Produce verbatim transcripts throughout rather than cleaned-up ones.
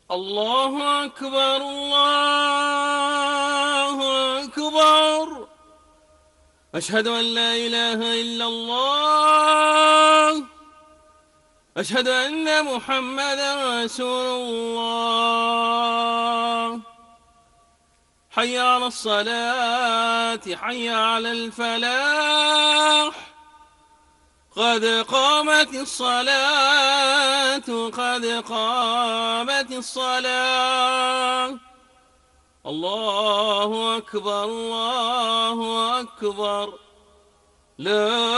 الله أكبر الله أكبر. أشهد أن لا إله إلا الله. أشهد أن محمدا رسول الله. حي على الصلاة حي على الفلاح. قد قامت الصلاة قد قامت الصلاة. الله أكبر الله أكبر. لا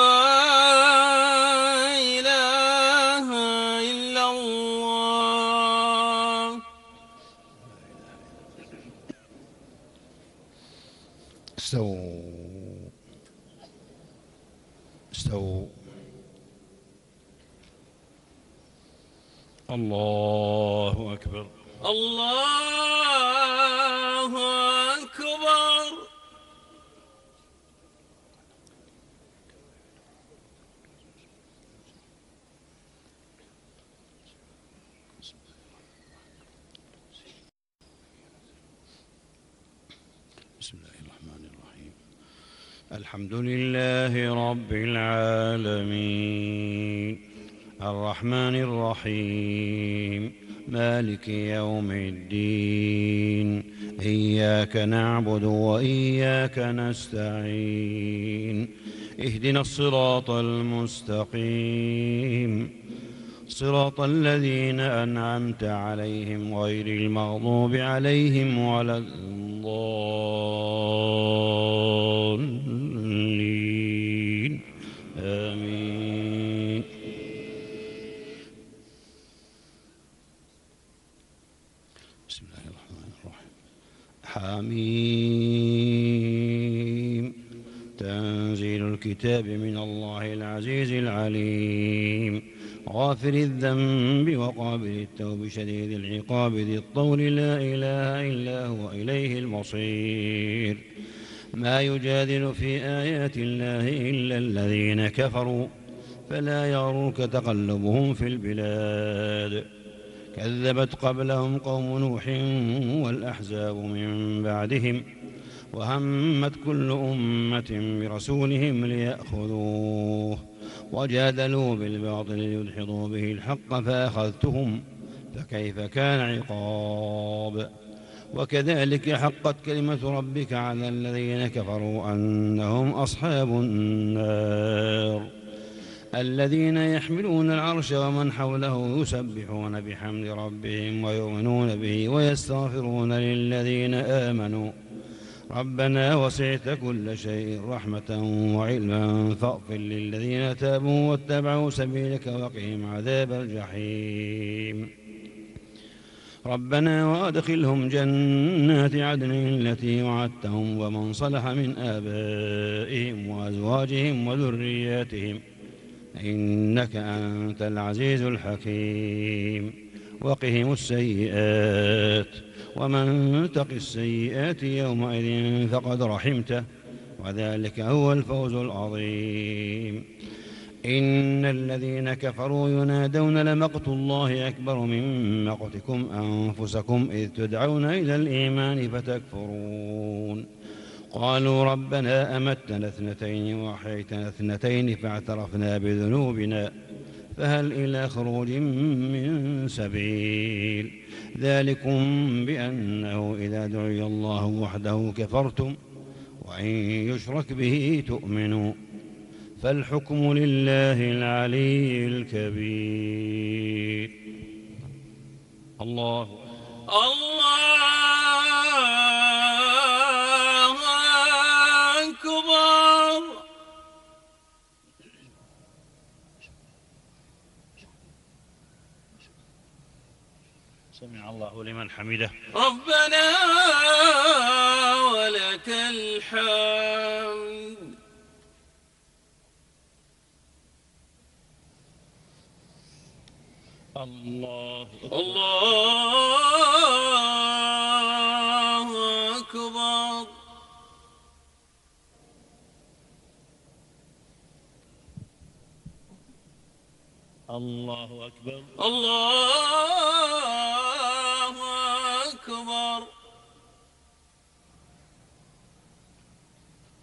إله إلا الله. استووا استووا. الله أكبر الله أكبر. بسم الله الرحمن الرحيم. الحمد لله رب العالمين الرحمن الرحيم مالك يوم الدين. إياك نعبد وإياك نستعين. اهدنا الصراط المستقيم صراط الذين أنعمت عليهم غير المغضوب عليهم ولا الضالين. آمين. بسم الله الرحمن الرحيم. حميم تنزيل الكتاب من الله العزيز العليم غافر الذنب وقابل التوب شديد العقاب ذي الطول لا إله إلا هو إليه المصير. ما يجادل في آيات الله إلا الذين كفروا فلا يغرك تقلبهم في البلاد. كذبت قبلهم قوم نوح والأحزاب من بعدهم وهمت كل أمة برسولهم ليأخذوه وجادلوا بالباطل ليدحضوا به الحق فأخذتهم فكيف كان عقاب. وكذلك حقت كلمة ربك على الذين كفروا أنهم أصحاب النار. الذين يحملون العرش ومن حوله يسبحون بحمد ربهم ويؤمنون به ويستغفرون للذين آمنوا ربنا وسعت كل شيء رحمة وعلما فاغفر للذين تابوا واتبعوا سبيلك وقهم عذاب الجحيم. ربنا وادخلهم جنات عدن التي وعدتهم ومن صلح من آبائهم وأزواجهم وذرياتهم إنك أنت العزيز الحكيم. وقهم السيئات ومن تق السيئات يومئذ فقد رحمته وذلك هو الفوز العظيم. إن الذين كفروا ينادون لمقت الله أكبر من مقتكم أنفسكم إذ تدعون إلى الإيمان فتكفرون. قالوا ربنا أمتنا اثنتين وأحييتنا اثنتين فاعترفنا بذنوبنا فهل إلى خروج من سبيل. ذلكم بأنه إذا دعي الله وحده كفرتم وإن يشرك به تؤمنوا فالحكم لله العلي الكبير. الله الله أكبر. سمع الله لمن حمده. ربنا ولك الحمد. الله الله أكبر. الله أكبر. الله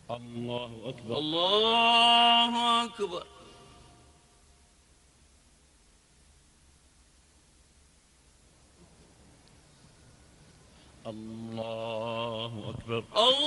الله أكبر. الله أكبر. الله أكبر.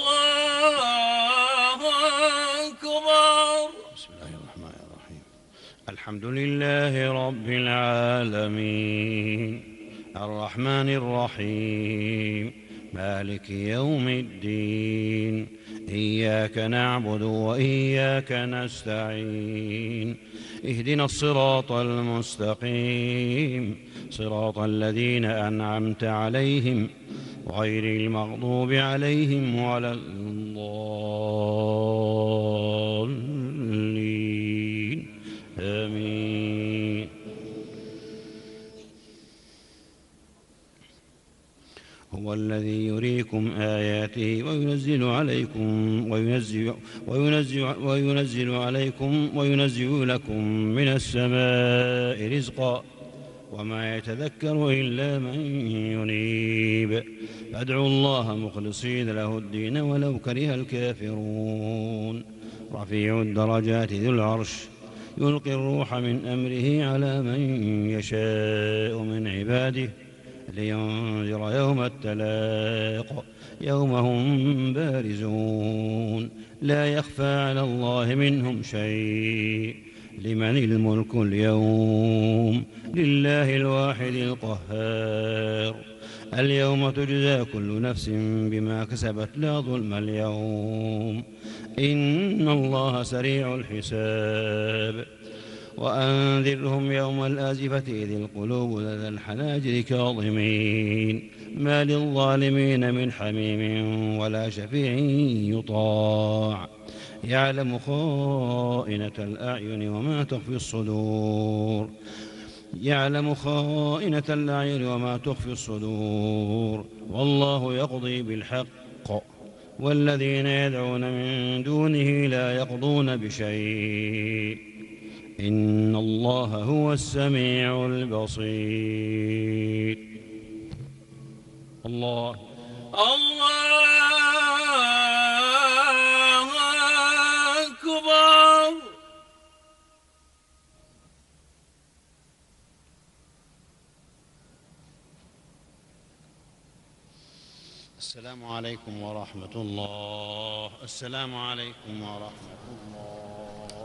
الله أكبر. بسم الله الرحمن الرحيم. الحمد لله رب العالمين الرحمن الرحيم مالك يوم الدين إياك نعبد وإياك نستعين اهدنا الصراط المستقيم صراط الذين أنعمت عليهم غير المغضوب عليهم ولا الضالين آمين. هو الذي يريكم آياته وينزل عليكم وينزل, وينزل, وينزل عليكم وينزل لكم من السماء رزقا وما يتذكر إلا من ينيب فادعوا الله مخلصين له الدين ولو كره الكافرون. رفيع الدرجات ذو العرش يلقي الروح من أمره على من يشاء من عباده لينذر يوم التلاق يوم هم بارزون لا يخفى على الله منهم شيء. لمن الملك اليوم لله الواحد القهار. اليوم تجزى كل نفس بما كسبت لا ظلم اليوم إن الله سريع الحساب. وأنذرهم يوم الآزفة إذ القلوب لدى الحناجر كاظمين ما للظالمين من حميم ولا شفيع يطاع يعلم خائنة الأعين وما تخفي الصدور يعلم خائنة الأعين وما تخفي الصدور والله يقضي بالحق والذين يدعون من دونه لا يقضون بشيء إن الله هو السميع البصير. الله الله أكبر. السلام عليكم ورحمة الله. السلام عليكم ورحمة الله.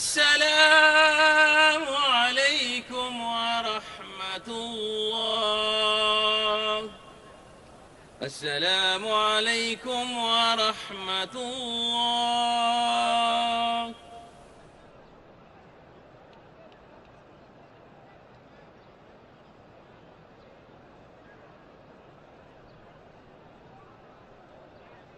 السلام عليكم ورحمة الله. السلام عليكم ورحمة الله.